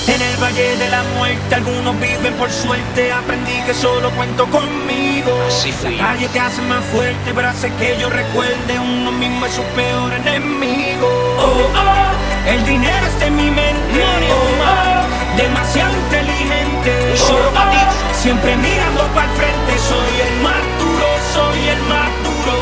En el valle de la muerte algunos viven por suerte. Aprendí que solo cuento conmigo. Así fui. La calle te hace más fuerte, pero hace que yo recuerde uno mismo es su peor enemigo. Oh, oh, el dinero está en mi mente. Oh, oh, demasiado inteligente. Oh, oh, siempre mirando para el frente. Soy el más duro, soy el más duro.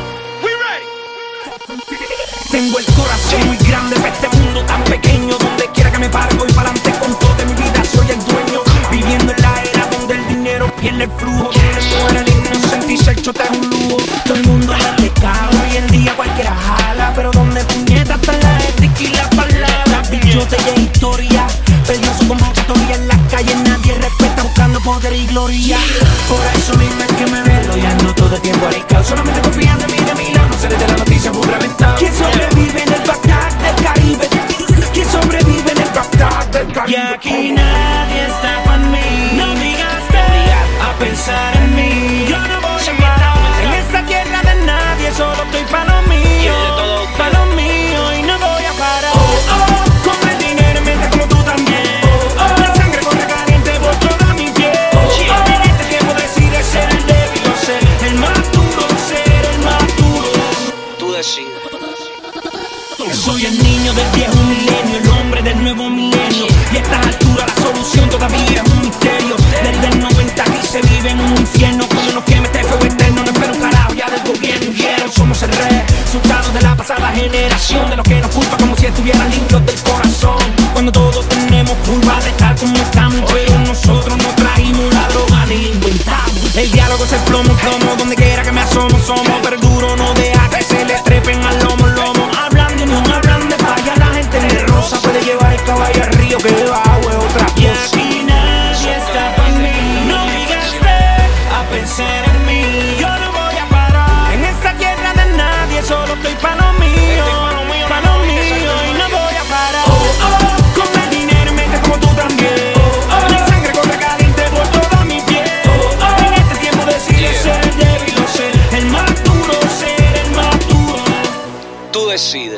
Tengo el corazón muy grande para este mundo tan pequeño. Donde quiera que me pare voy pa'lante con todo de mi vida, soy el dueño. Viviendo en la era donde el dinero pierde el flujo, donde muere el inocente y ser chota es un lujo. Todo el mundo es caro, hoy en día cualquiera jala, pero donde puñetas está la ética y la palabra. Billote y historia, perdió su convocatoria en las calles, nadie respeta buscando poder y gloria. Por eso mismo es que me velo y ando todo el tiempo arriesgado. Solamente confían de mi lado, no se les dé la noticia muy reventado. ¿Quién sobrevive en el Bagdad del Caribe? ¿Quién sobrevive en el Bagdad del Caribe? Y aquí nadie está para mí. No digas a pensar en mí. Yo no voy a parar en esta tierra de nadie, solo estoy pa' lo mío, pa' lo mío y no voy a parar. Oh, oh, con el dinero en mente como tú también. Oh, oh, la sangre corre caliente por toda mi piel. Oh, oh, en este tiempo decides ser el débil o ser el más duro, ser el más duro. Tú decides. Soy el niño del viejo milenio, el hombre del nuevo milenio. Y a estas alturas la solución todavía es un misterio. Desde el 90 aquí se vive en un infierno. Cuando nos queme este fuego eterno, no espero un carajo ya del gobierno. Vieron, somos el resultado de la pasada generación, de los que nos culpa como si estuvieran limpios del corazón. Cuando todos tenemos culpa de estar como estamos, pero nosotros no trajimos la droga ni inventamos. El diálogo es el plomo, donde quiera que me asomo, somos. Pero el duro no deja que se le trepen al lomo. No hablan de falla, la gente de rosa puede llevar el caballo al río, que debajo es otra cosa. Y aquí nadie está pa' mí. No digas a pensar en mí. Yo no voy a parar en esta tierra de nadie, solo estoy pa' lo mío, pa' lo mío y no voy a parar. Oh, oh, con el dinero en mente como tú también. Oh, oh, la sangre corre caliente por toda mi piel. Oh, oh, en este tiempo decides ser el débil o ser el más duro, ser el más duro. Tú decides.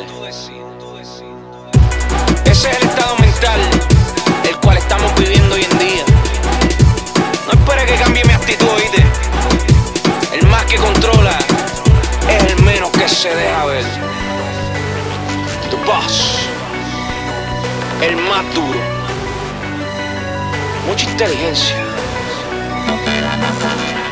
Ese es el estado mental el cual estamos viviendo hoy en día. No esperes que cambie mi actitud, ¿oíste? El más que controla es el menos que se deja ver. The boss, el más duro. Mucha inteligencia.